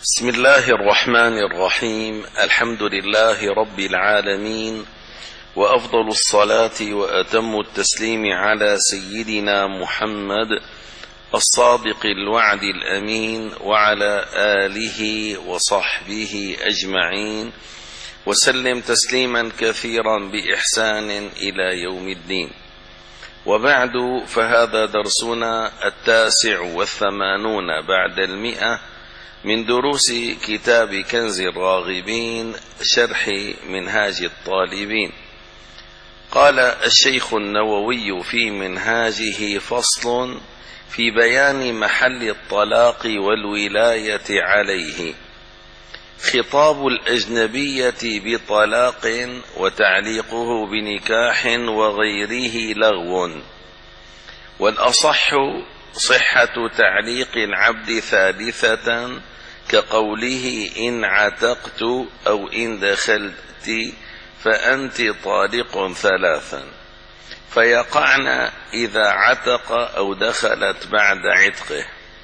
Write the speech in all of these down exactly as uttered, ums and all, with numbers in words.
بسم الله الرحمن الرحيم. الحمد لله رب العالمين، وأفضل الصلاة وأتم التسليم على سيدنا محمد الصادق الوعد الأمين، وعلى آله وصحبه أجمعين، وسلم تسليما كثيرا بإحسان إلى يوم الدين. وبعد، فهذا درسنا التاسع والثمانون بعد المئة من دروس كتاب كنز الراغبين شرح منهاج الطالبين. قال الشيخ النووي في منهاجه: فصل في بيان محل الطلاق والولاية عليه. خطاب الأجنبية بطلاق وتعليقه بنكاح وغيره لغو، والأصح صحة تعليق العبد ثالثة، كقوله: إن عتقت أو إن دخلت فأنت طالق ثلاثا، فيقعن إذا عتق أو دخلت بعد عتقه،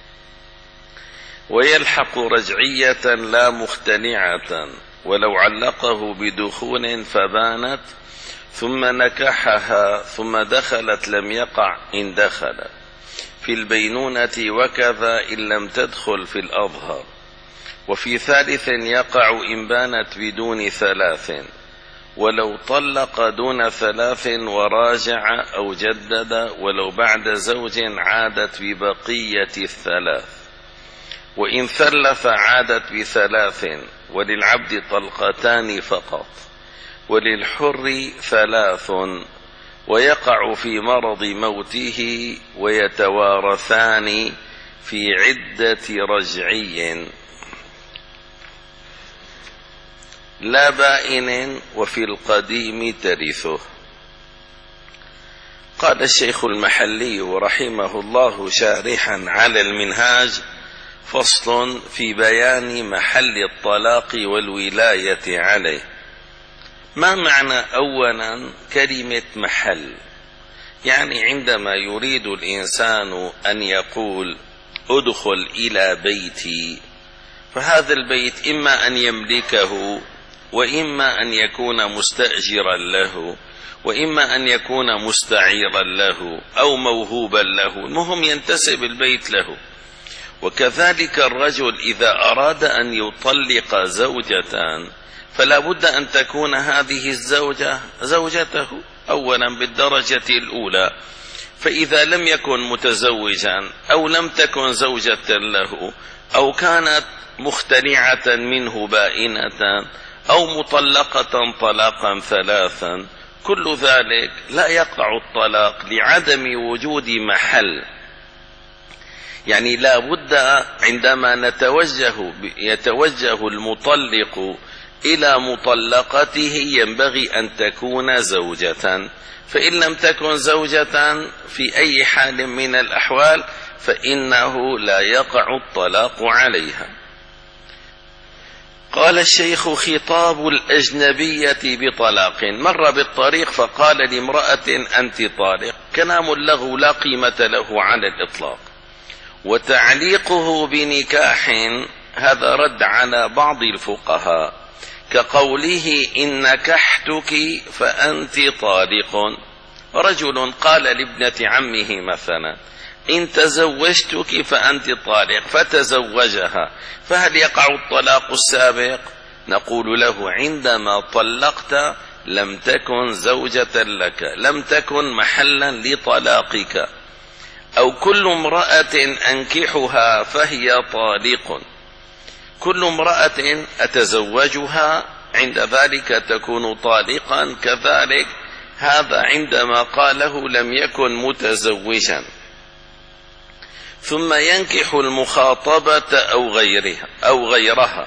ويلحق رجعية لا مختلعة، ولو علقه بدخول فبانت ثم نكحها ثم دخلت لم يقع إن دخلت في البينونة، وكذا إن لم تدخل في الأظهر. وفي ثالث يقع إن بانت بدون ثلاث، ولو طلق دون ثلاث وراجع أو جدد، ولو بعد زوج عادت ببقية الثلاث، وإن ثلث عادت بثلاث، وللعبد طلقتان فقط، وللحر ثلاث، ويقع في مرض موته، ويتوارثان في عدة رجعي لا بائن، وفي القديم ترثه. قال الشيخ المحلي رحمه الله شارحا على المنهاج: فصل في بيان محل الطلاق والولاية عليه. ما معنى أولا كلمة محل؟ يعني عندما يريد الإنسان أن يقول ادخل إلى بيتي، فهذا البيت إما أن يملكه، وإما أن يكون مستأجرا له، وإما أن يكون مستعيرا له أو موهوبا له، المهم ينتسب البيت له. وكذلك الرجل إذا أراد أن يطلق زوجة فلا بد أن تكون هذه الزوجة زوجته أولا بالدرجة الأولى، فإذا لم يكن متزوجا أو لم تكن زوجة له أو كانت مختلعة منه بائنة أو مطلقة طلاقا ثلاثا، كل ذلك لا يقع الطلاق لعدم وجود محل. يعني لا بد عندما نتوجه يتوجه المطلق إلى مطلقته ينبغي أن تكون زوجة، فإن لم تكن زوجة في أي حال من الأحوال فإنه لا يقع الطلاق عليها. قال الشيخ: خطاب الأجنبية بطلاق. مر بالطريق فقال لامرأة: أنت طالق، كلام اللغو لا قيمة له على الإطلاق. وتعليقه بنكاح هذا رد على بعض الفقهاء، كقوله: إن نكحتك فأنت طالق. رجل قال لابنة عمه مثلا: إن تزوجتك فأنت طالق، فتزوجها، فهل يقع الطلاق السابق؟ نقول له: عندما طلقت لم تكن زوجة لك، لم تكن محلا لطلاقك. أو كل امرأة أنكحها فهي طالق، كل امرأة أتزوجها عند ذلك تكون طالقا كذلك. هذا عندما قاله لم يكن متزوجا. ثم ينكح المخاطبة أو غيرها أو غيرها.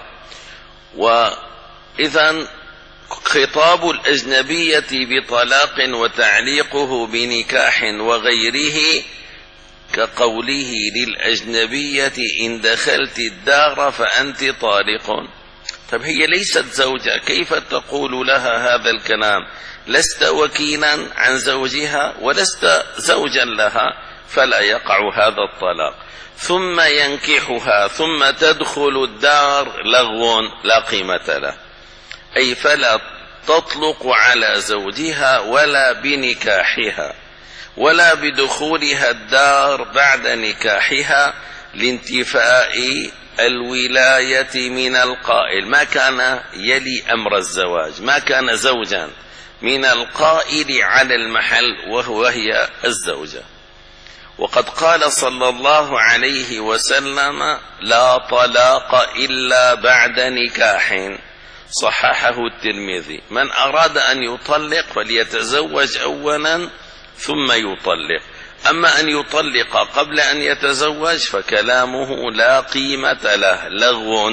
وإذا خطاب الأجنبية بطلاق وتعليقه بنكاح وغيره، كقوله للأجنبية: إن دخلت الدار فأنت طالق. طب هي ليست زوجة، كيف تقول لها هذا الكلام؟ لست وكيلا عن زوجها ولست زوجا لها، فلا يقع هذا الطلاق. ثم ينكحها ثم تدخل الدار لغو لا قيمة له، أي فلا تطلق على زوجها ولا بنكاحها ولا بدخولها الدار بعد نكاحها لانتفاء الولاية من القائل، ما كان يلي أمر الزواج، ما كان زوجا من القائل على المحل وهو هي الزوجة. وقد قال صلى الله عليه وسلم: لا طلاق إلا بعد نكاح، صححه الترمذي. من أراد أن يطلق فليتزوج أولا ثم يطلق، أما أن يطلق قبل أن يتزوج فكلامه لا قيمة له، لغو.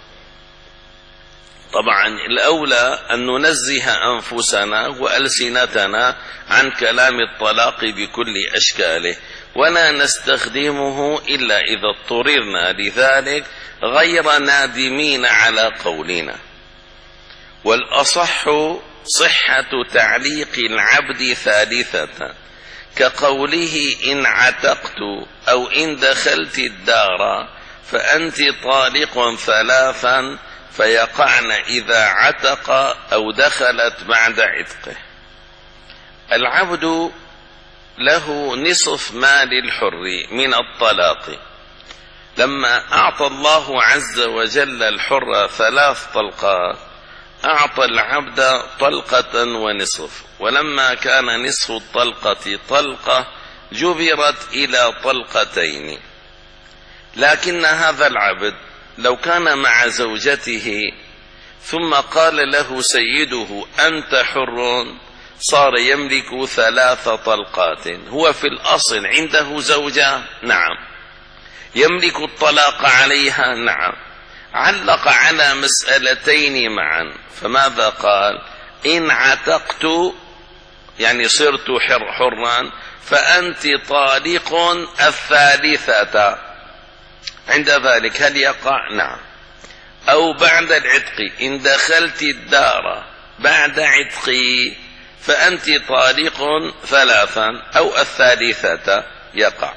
طبعا الأولى أن ننزه أنفسنا وألسنتنا عن كلام الطلاق بكل أشكاله، ولا نستخدمه إلا إذا اضطررنا لذلك غير نادمين على قولنا. والأصح صحة تعليق العبد ثالثة، كقوله: إن عتقت أو إن دخلت الدار فأنت طالق ثلاثا، فيقعن إذا عتق أو دخلت بعد عتقه. العبد له نصف مال الحر من الطلاق. لما أعطى الله عز وجل الحر ثلاث طلقات أعطى العبد طلقة ونصف، ولما كان نصف الطلقة طلقة جبرت إلى طلقتين. لكن هذا العبد لو كان مع زوجته ثم قال له سيده: أنت حر، صار يملك ثلاث طلقات. هو في الأصل عنده زوجة، نعم. يملك الطلاق عليها، نعم. علق على مسألتين معا، فماذا قال؟ إن عتقت يعني صرت حر حرا فأنت طالق الثالثة. عند ذلك هل يقع؟ نعم. أو بعد العتق: إن دخلت الدار بعد عتقي فأنت طالق ثلاثا أو الثالثة، يقع.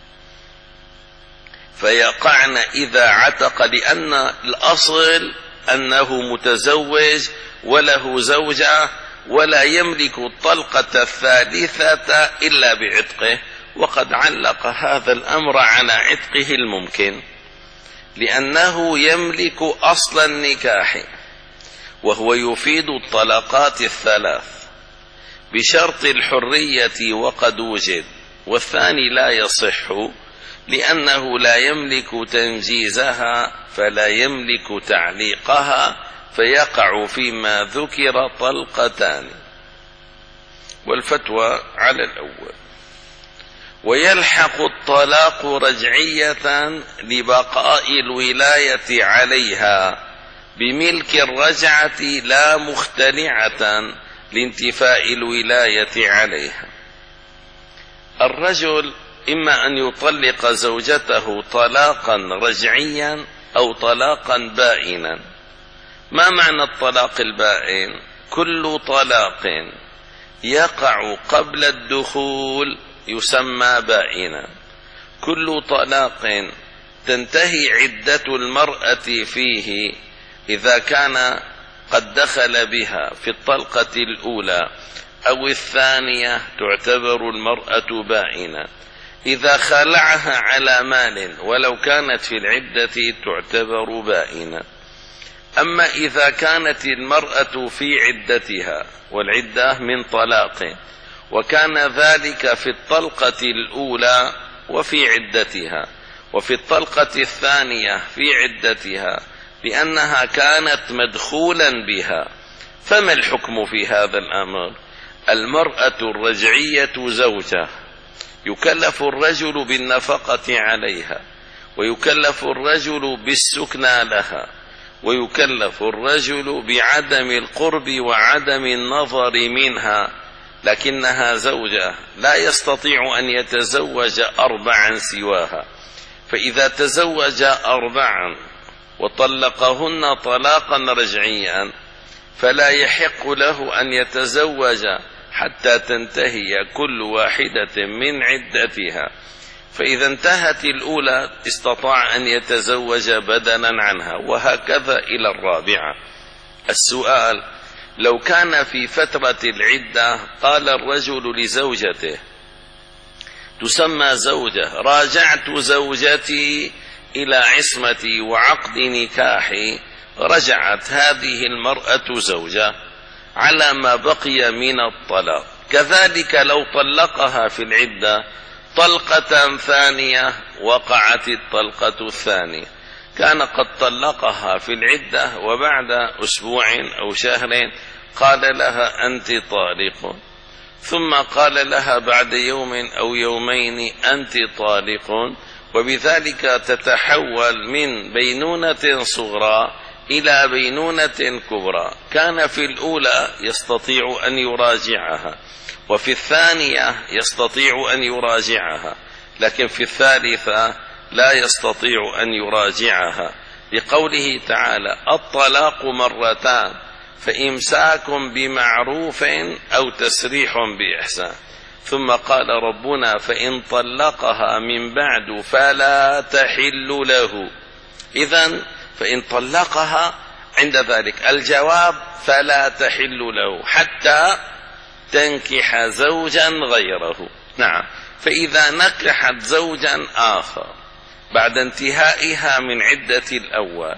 فيقعن إذا عتق، لأن الأصل أنه متزوج وله زوجة ولا يملك الطلقة الثالثة إلا بعتقه. وقد علق هذا الأمر على عتقه الممكن، لأنه يملك أصل النكاح، وهو يفيد الطلقات الثلاث بشرط الحرية وقد وجد. والثاني لا يصح لأنه لا يملك تنجيزها فلا يملك تعليقها، فيقع فيما ذكر طلقتان. والفتوى على الأول. ويلحق الطلاق رجعية لبقاء الولاية عليها بملك الرجعة لا مختلعة لانتفاء الولاية عليها. الرجل إما أن يطلق زوجته طلاقا رجعيا أو طلاقا بائنا. ما معنى الطلاق البائن؟ كل طلاق يقع قبل الدخول يسمى بائنا. كل طلاق تنتهي عدة المرأة فيه إذا كان قد دخل بها في الطلقة الأولى أو الثانية تعتبر المرأة بائنة. إذا خلعها على مال ولو كانت في العدة تعتبر بائنة. أما إذا كانت المرأة في عدتها، والعدة من طلاق، وكان ذلك في الطلقة الأولى وفي عدتها، وفي الطلقة الثانية في عدتها لأنها كانت مدخولا بها، فما الحكم في هذا الأمر؟ المرأة الرجعية زوجة، يكلف الرجل بالنفقة عليها، ويكلف الرجل بالسكنى لها، ويكلف الرجل بعدم القرب وعدم النظر منها، لكنها زوجة لا يستطيع أن يتزوج أربعا سواها. فإذا تزوج أربعا وطلقهن طلاقا رجعيا فلا يحق له أن يتزوج حتى تنتهي كل واحدة من عدتها، فإذا انتهت الأولى استطاع أن يتزوج بدلا عنها، وهكذا إلى الرابعة. السؤال: لو كان في فترة العدة قال الرجل لزوجته تسمى زوجة: راجعت زوجتي إلى عصمتي وعقد نكاحي، رجعت هذه المرأة زوجة على ما بقي من الطلاق. كذلك لو طلقها في العدة طلقة ثانية وقعت الطلقة الثانية، كان قد طلقها في العدة وبعد أسبوع أو شهر قال لها أنت طالق، ثم قال لها بعد يوم أو يومين أنت طالق، وبذلك تتحول من بينونة صغرى إلى بينونة كبرى. كان في الأولى يستطيع أن يراجعها، وفي الثانية يستطيع أن يراجعها، لكن في الثالثة لا يستطيع أن يراجعها، لقوله تعالى: الطلاق مرتان فإمساك بمعروف أو تسريح بإحسان. ثم قال ربنا: فإن طلقها من بعد فلا تحل له. إذن فإن طلقها عند ذلك الجواب فلا تحل له حتى تنكح زوجا غيره. نعم، فإذا نكحت زوجا آخر بعد انتهائها من عدة الأول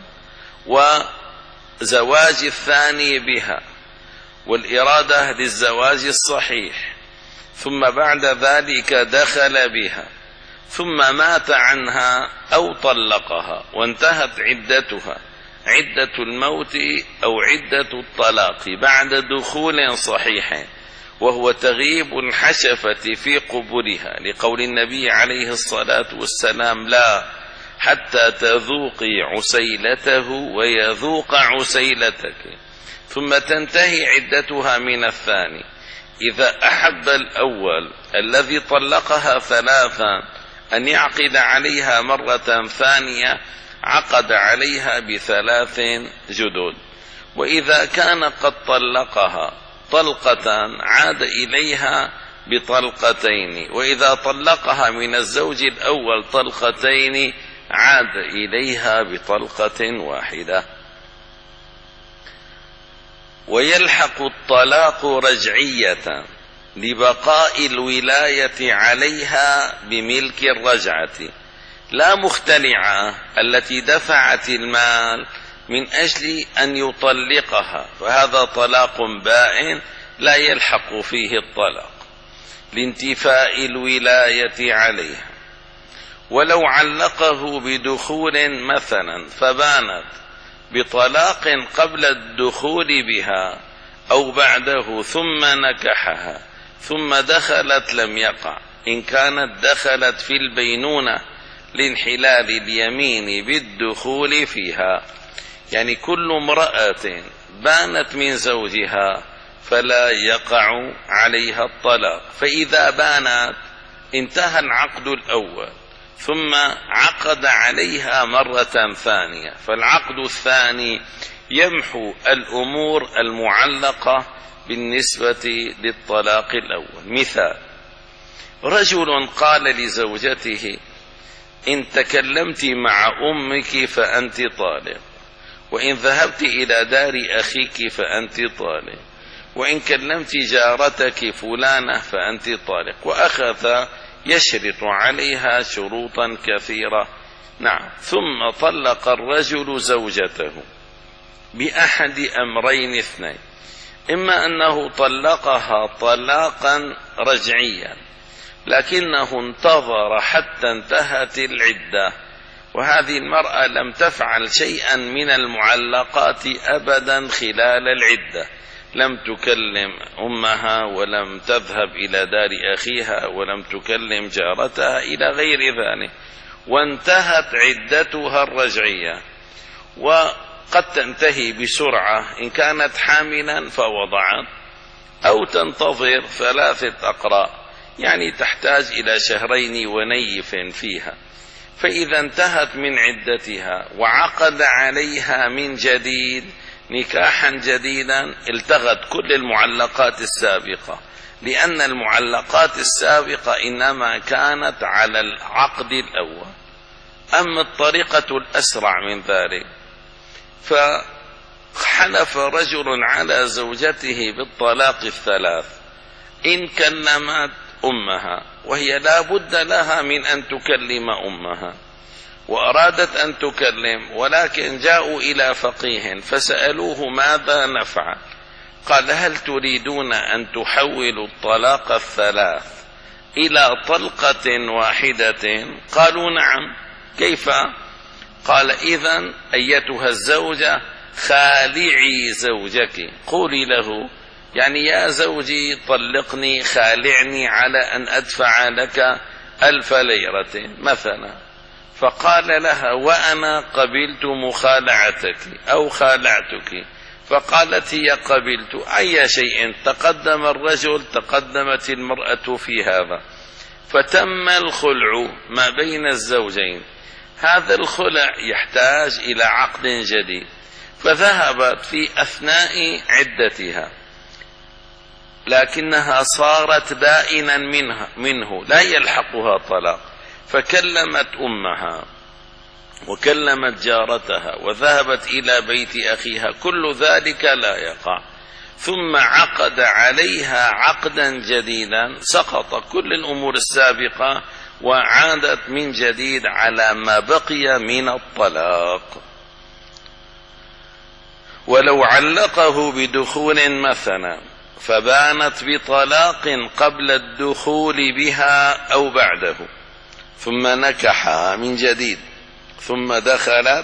وزواج الثاني بها والإرادة للزواج الصحيح، ثم بعد ذلك دخل بها ثم مات عنها أو طلقها وانتهت عدتها عدة الموت أو عدة الطلاق بعد دخول صحيح، وهو تغيب الحشفة في قبورها، لقول النبي عليه الصلاة والسلام: لا حتى تذوقي عسيلته ويذوق عسيلتك، ثم تنتهي عدتها من الثاني. إذا أحب الأول الذي طلقها ثلاثا أن يعقد عليها مرة ثانية عقد عليها بثلاث جدد، وإذا كان قد طلقها طلقة عاد إليها بطلقتين، وإذا طلقها من الزوج الأول طلقتين عاد إليها بطلقة واحدة. ويلحق الطلاق رجعية لبقاء الولاية عليها بملك الرجعة، لا مختلعة التي دفعت المال من أجل أن يطلقها، فهذا طلاق بائن لا يلحق فيه الطلاق لانتفاء الولاية عليها. ولو علقه بدخول مثلا فبانت بطلاق قبل الدخول بها أو بعده ثم نكحها ثم دخلت لم يقع، إن كانت دخلت في البينونة لانحلال اليمين بالدخول فيها. يعني كل امرأة بانت من زوجها فلا يقع عليها الطلاق، فإذا بانت انتهى العقد الأول ثم عقد عليها مرة ثانية، فالعقد الثاني يمحو الأمور المعلقة بالنسبة للطلاق الأول. مثال: رجل قال لزوجته: إن تكلمت مع أمك فأنت طالق، وإن ذهبت إلى دار أخيك فأنت طالق، وإن كلمت جارتك فلانة فأنت طالق، وأخذ يشرط عليها شروطا كثيرة. نعم، ثم طلق الرجل زوجته بأحد أمرين اثنين: إما أنه طلقها طلاقا رجعيا لكنه انتظر حتى انتهت العدة، وهذه المرأة لم تفعل شيئا من المعلقات أبدا خلال العدة، لم تكلم أمها ولم تذهب إلى دار أخيها ولم تكلم جارتها إلى غير ذلك، وانتهت عدتها الرجعية، وقد تنتهي بسرعة إن كانت حاملا فوضعت، أو تنتظر ثلاثة أقراء يعني تحتاج إلى شهرين ونيف فيها. فإذا انتهت من عدتها وعقد عليها من جديد نكاحا جديدا التغت كل المعلقات السابقة لأن المعلقات السابقة إنما كانت على العقد الأول. أما الطريقة الأسرع من ذلك، فحلف رجل على زوجته بالطلاق الثلاث إن كلمت أمها، وهي لا بد لها من أن تكلم أمها، وأرادت أن تكلم، ولكن جاءوا إلى فقيه فسألوه ماذا نفعل؟ قال هل تريدون أن تحولوا الطلاق الثلاث إلى طلقة واحدة؟ قالوا نعم. كيف؟ قال إذن أيتها الزوجة خالعي زوجك، قولي له يعني يا زوجي طلقني، خالعني على أن أدفع لك ألف ليرة مثلا. فقال لها وأنا قبلت مخالعتك أو خالعتك، فقالت هي قبلت. أي شيء تقدم الرجل تقدمت المرأة في هذا، فتم الخلع ما بين الزوجين. هذا الخلع يحتاج إلى عقد جديد، فذهبت في أثناء عدتها لكنها صارت بائنا منها منه لا يلحقها طلاق، فكلمت أمها وكلمت جارتها وذهبت إلى بيت أخيها، كل ذلك لا يقع. ثم عقد عليها عقدا جديدا، سقط كل الأمور السابقة وعادت من جديد على ما بقي من الطلاق. ولو علقه بدخول مثلا فبانت بطلاق قبل الدخول بها أو بعده، ثم نكحها من جديد ثم دخلت،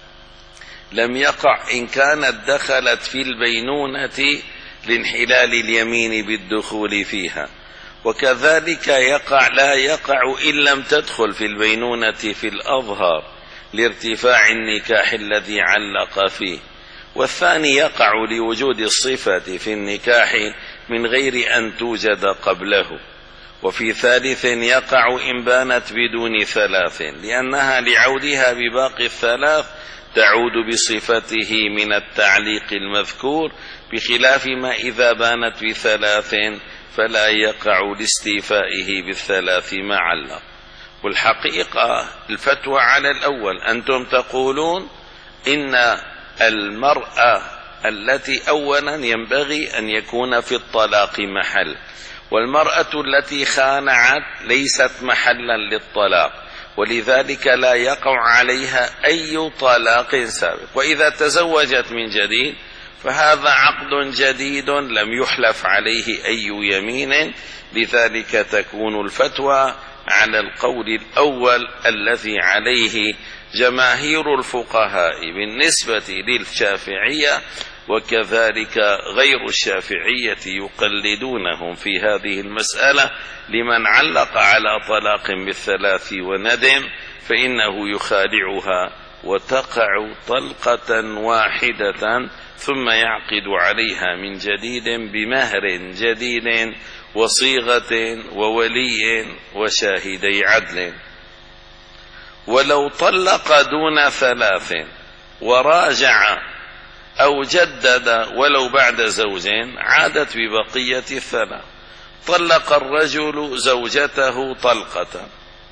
لم يقع إن كانت دخلت في البينونة لانحلال اليمين بالدخول فيها، وكذلك يقع لا يقع إن لم تدخل في البينونة في الأظهر لارتفاع النكاح الذي علق فيه. والثاني يقع لوجود الصفة في النكاح من غير أن توجد قبله. وفي ثالث يقع إن بانت بدون ثلاث، لأنها لعودها بباقي الثلاث تعود بصفته من التعليق المذكور، بخلاف ما إذا بانت بثلاث فلا يقع لاستيفائه بالثلاث ما علق. والحقيقة الفتوى على الأول، أنتم تقولون إن المرأة التي أولا ينبغي أن يكون في الطلاق محل، والمرأة التي خانعت ليست محلا للطلاق، ولذلك لا يقع عليها أي طلاق سابق. وإذا تزوجت من جديد فهذا عقد جديد لم يحلف عليه أي يمين، لذلك تكون الفتوى على القول الأول الذي عليه جماهير الفقهاء بالنسبة للشافعية، وكذلك غير الشافعية يقلدونهم في هذه المسألة. لمن علق على طلاق بالثلاث وندم فإنه يخادعها وتقع طلقة واحدة، ثم يعقد عليها من جديد بمهر جديد وصيغة وولي وشاهدي عدل. ولو طلق دون ثلاث وراجع أو جدد ولو بعد زوجين عادت ببقية الثلاث. طلق الرجل زوجته طلقة،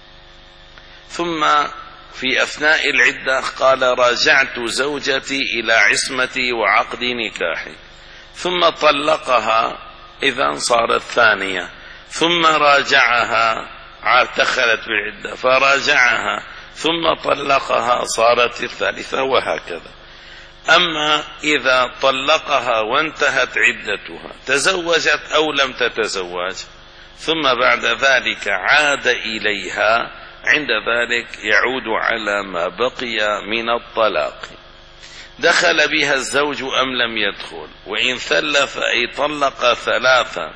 ثم في أثناء العدة قال راجعت زوجتي إلى عصمتي وعقد نكاحي، ثم طلقها، إذن صارت ثانية، ثم راجعها، دخلت بالعدة فراجعها ثم طلقها، صارت الثالثة، وهكذا. أما إذا طلقها وانتهت عدتها، تزوجت أو لم تتزوج، ثم بعد ذلك عاد إليها، عند ذلك يعود على ما بقي من الطلاق. دخل بها الزوج أم لم يدخل، وإن ثلث أي طلق ثلاثا،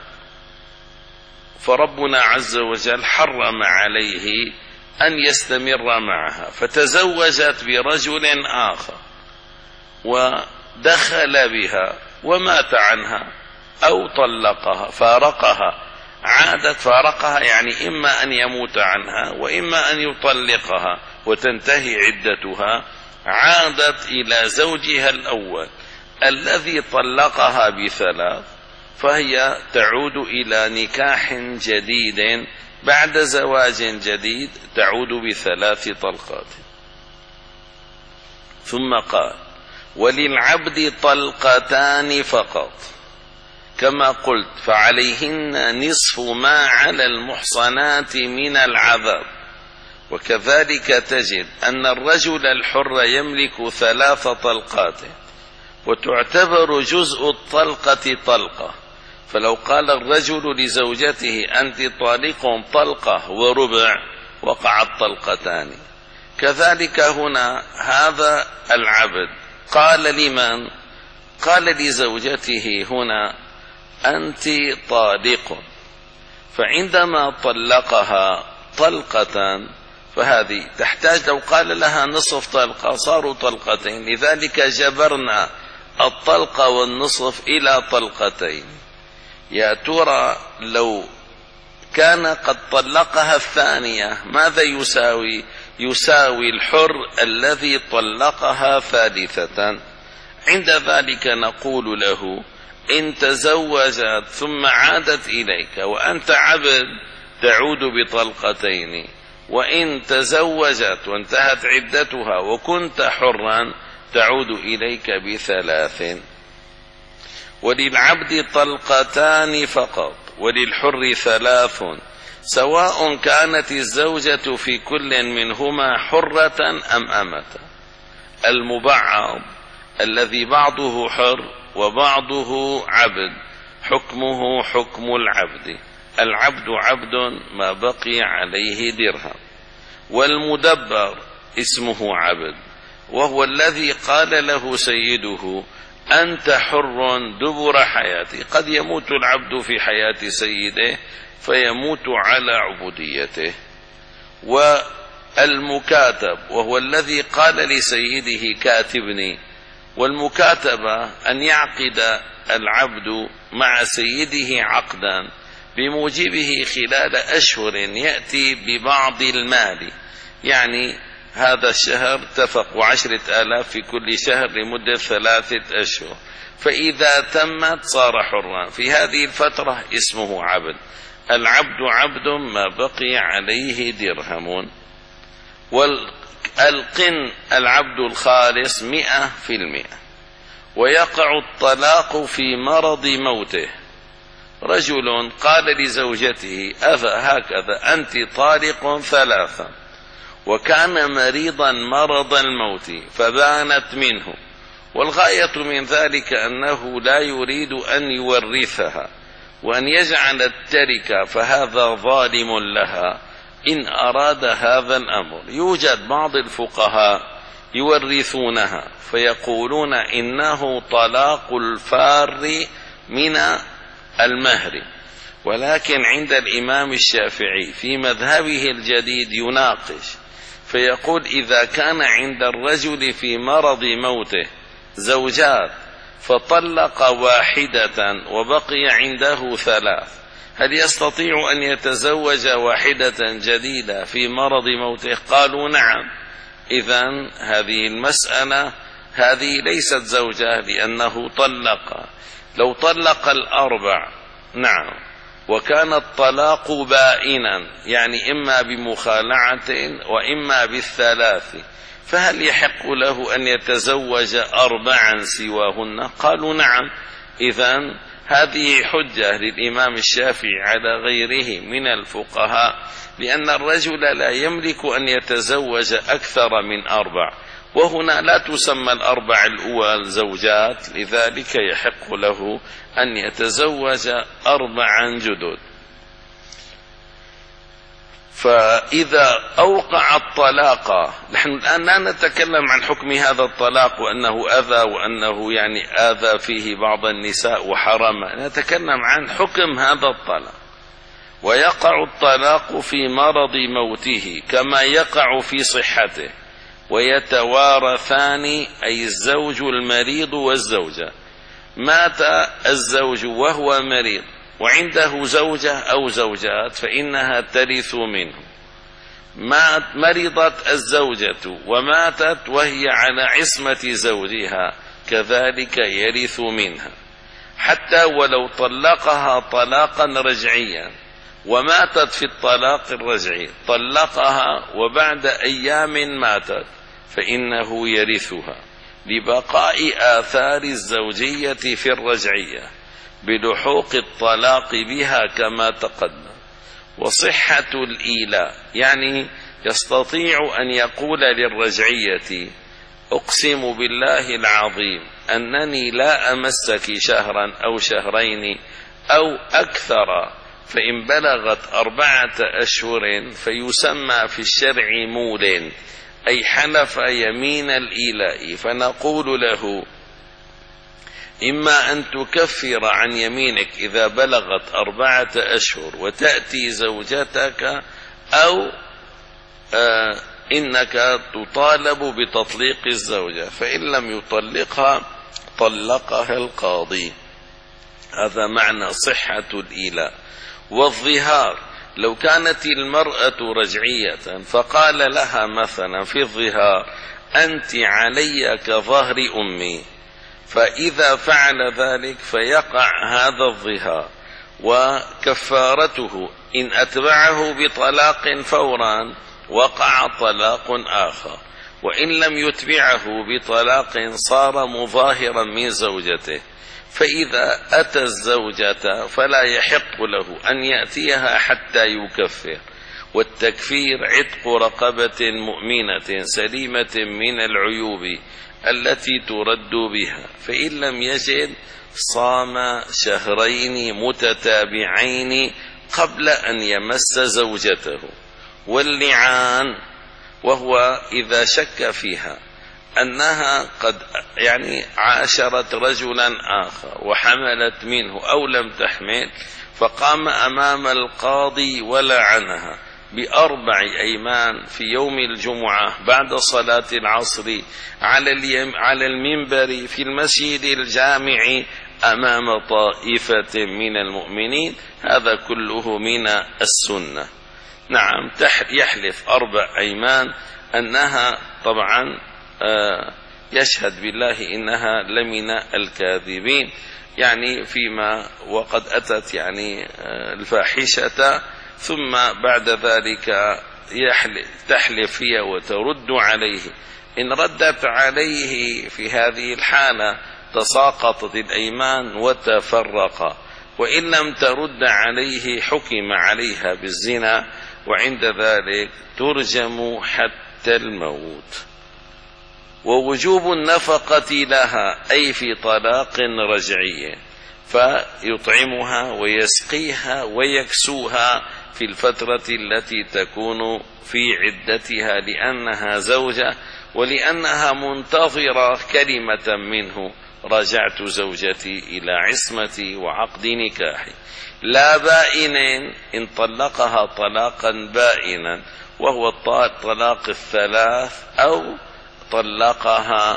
فربنا عز وجل حرم عليه أن يستمر معها، فتزوجت برجل آخر ودخل بها ومات عنها أو طلقها فارقها، عادت فارقها يعني إما أن يموت عنها وإما أن يطلقها وتنتهي عدتها، عادت إلى زوجها الأول الذي طلقها بثلاث فهي تعود إلى نكاح جديد بعد زواج جديد، تعود بثلاث طلقات. ثم قال: وللعبد طلقتان فقط، كما قلت فعليهن نصف ما على المحصنات من العذاب. وكذلك تجد أن الرجل الحر يملك ثلاث طلقات، وتعتبر جزء الطلقة طلقة. فلو قال الرجل لزوجته: أنت طالق طلقة وربع، وقعت طلقتان. كذلك هنا هذا العبد قال لمن؟ قال لزوجته هنا: أنت طالق. فعندما طلقها طلقة فهذه تحتاج، لو قال لها نصف طلقة صاروا طلقتين، لذلك جبرنا الطلقة والنصف إلى طلقتين. يا ترى لو كان قد طلقها الثانية ماذا يساوي؟ يساوي الحر الذي طلقها ثالثة. عند ذلك نقول له: إن تزوجت ثم عادت إليك وأنت عبد تعود بطلقتين، وإن تزوجت وانتهت عدتها وكنت حرا تعود إليك بثلاث. وللعبد طلقتان فقط، وللحر ثلاث، سواء كانت الزوجة في كل منهما حرة أم أمة. المبعض الذي بعضه حر وبعضه عبد حكمه حكم العبد، العبد عبد ما بقي عليه درهم. والمدبر اسمه عبد، وهو الذي قال له سيده: أنت حر دبر حياتي. قد يموت العبد في حياة سيده فيموت على عبوديته. والمكاتب وهو الذي قال لسيده: كاتبني. والمكاتبة أن يعقد العبد مع سيده عقدا بموجبه خلال أشهر يأتي ببعض المال، يعني هذا الشهر اتفقوا عشرة آلاف في كل شهر لمدة ثلاثة أشهر، فإذا تمت صار حرا. في هذه الفترة اسمه عبد. العبد عبد ما بقي عليه درهم. والقن العبد الخالص مئة في المئة. ويقع الطلاق في مرض موته. رجل قال لزوجته: أذا هكذا أنت طالق ثلاثا، وكان مريضا مرض الموت فبانت منه، والغاية من ذلك أنه لا يريد أن يورثها وأن يجعل التركة، فهذا ظالم لها إن أراد هذا الأمر. يوجد بعض الفقهاء يورثونها فيقولون إنه طلاق الفار من المهر، ولكن عند الإمام الشافعي في مذهبه الجديد يناقش فيقول: إذا كان عند الرجل في مرض موته زوجات فطلق واحدة وبقي عنده ثلاث، هل يستطيع أن يتزوج واحدة جديدة في مرض موته؟ قالوا: نعم. إذن هذه المسألة هذه ليست زوجة لأنه طلق. لو طلق الأربع نعم، وكان الطلاق بائنا، يعني إما بمخالعة وإما بالثلاث، فهل يحق له أن يتزوج أربعا سواهن؟ قالوا: نعم. إذن هذه حجة للإمام الشافعي على غيره من الفقهاء، لأن الرجل لا يملك أن يتزوج أكثر من أربع، وهنا لا تسمى الأربع الأول زوجات، لذلك يحق له أن يتزوج أربعا جدد. فإذا أوقع الطلاق، نحن الآن لا نتكلم عن حكم هذا الطلاق وأنه أذى وأنه يعني آذى فيه بعض النساء وحرم، نتكلم عن حكم هذا الطلاق. ويقع الطلاق في مرض موته كما يقع في صحته، ويتوارثان، أي الزوج المريض والزوجة. مات الزوج وهو مريض وعنده زوجة أو زوجات فإنها ترث منه. مات مرضت الزوجة وماتت وهي على عصمة زوجها كذلك يرث منها. حتى ولو طلقها طلاقا رجعيا وماتت في الطلاق الرجعي، طلقها وبعد أيام ماتت، فإنه يرثها لبقاء آثار الزوجية في الرجعية بلحوق الطلاق بها كما تقدم. وصحة الإيلاء يعني يستطيع أن يقول للرجعية: أقسم بالله العظيم أنني لا أمسك شهرا أو شهرين أو أكثر، فإن بلغت أربعة أشهر فيسمى في الشرع مول، أي حلف يمين الإيلاء، فنقول له: إما أن تكفر عن يمينك إذا بلغت أربعة أشهر وتأتي زوجتك، أو آه إنك تطالب بتطليق الزوجة، فإن لم يطلقها طلقها القاضي. هذا معنى صحة الإيلاء. والظهار لو كانت المرأة رجعية فقال لها مثلا في الظهار: أنت علي كظهر أمي، فإذا فعل ذلك فيقع هذا الظهار، وكفارته إن أتبعه بطلاق فورا وقع طلاق آخر، وإن لم يتبعه بطلاق صار مظاهرا من زوجته. فإذا أتى الزوجة فلا يحق له أن يأتيها حتى يكفر، والتكفير عتق رقبة مؤمنة سليمة من العيوب التي ترد بها، فإن لم يجد صام شهرين متتابعين قبل أن يمس زوجته. واللعان وهو إذا شك فيها أنها قد يعني عاشرت رجلا آخر وحملت منه أو لم تحمل، فقام أمام القاضي ولعنها بأربع أيمان في يوم الجمعة بعد صلاة العصر على المنبر في المسجد الجامع أمام طائفة من المؤمنين. هذا كله من السنة. نعم، يحلف أربع أيمان أنها طبعا يشهد بالله إنها لمن الكاذبين، يعني فيما وقد أتت يعني الفاحشة، ثم بعد ذلك يحلف تحلف هي وترد عليه. إن ردت عليه في هذه الحالة تساقطت الأيمان وتفرقا، وإن لم ترد عليه حكم عليها بالزنا، وعند ذلك ترجم حتى الموت. ووجوب النفقة لها أي في طلاق رجعي، فيطعمها ويسقيها ويكسوها في الفترة التي تكون في عدتها، لأنها زوجة ولأنها منتظرة كلمة منه: رجعت زوجتي إلى عصمتي وعقد نكاحي. لا بائن إن طلقها طلاقا بائنا وهو الطلاق الثلاث، أو طلقها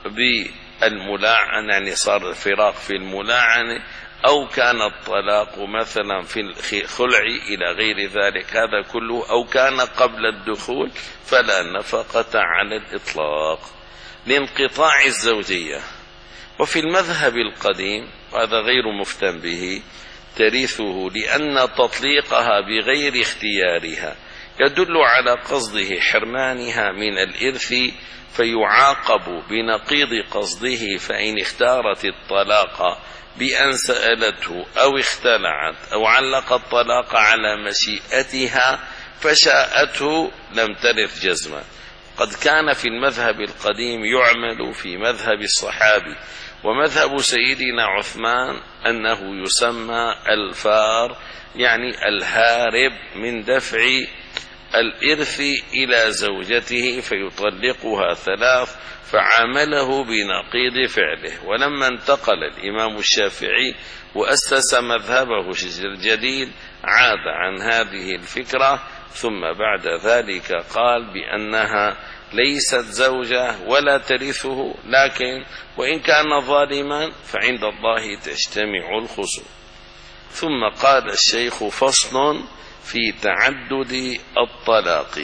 بالملاعن يعني صار الفراق في الملاعن، أو كان الطلاق مثلا في الخلع إلى غير ذلك، هذا كله، أو كان قبل الدخول، فلا نفقة على الإطلاق لانقطاع الزوجية. وفي المذهب القديم وهذا غير مفتن به ترثه، لأن تطليقها بغير اختيارها يدل على قصده حرمانها من الإرث، فيعاقب بنقيض قصده. فإن اختارت الطلاق بأن سألته أو اختلعت أو علق الطلاق على مشيئتها فشاءته لم ترث جزما. قد كان في المذهب القديم يعمل في مذهب الصحابي ومذهب سيدنا عثمان أنه يسمى الفار، يعني الهارب من دفع الإرث إلى زوجته، فيطلقها ثلاث، فعامله بنقيض فعله. ولما انتقل الإمام الشافعي وأسس مذهبه الجديد عاد عن هذه الفكرة، ثم بعد ذلك قال بأنها ليست زوجة ولا ترثه، لكن وإن كان ظالما فعند الله تجتمع الخصوم. ثم قال الشيخ: فصل في تعدد الطلاق.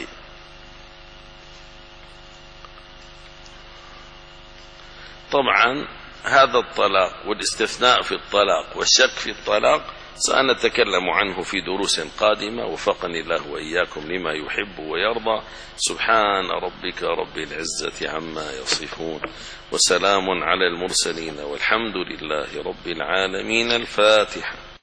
طبعا هذا الطلاق والاستثناء في الطلاق والشك في الطلاق سنتكلم عنه في دروس قادمة، وفقني الله وإياكم لما يحب ويرضى. سبحان ربك رب العزة عما يصفون، وسلام على المرسلين، والحمد لله رب العالمين. الفاتحة.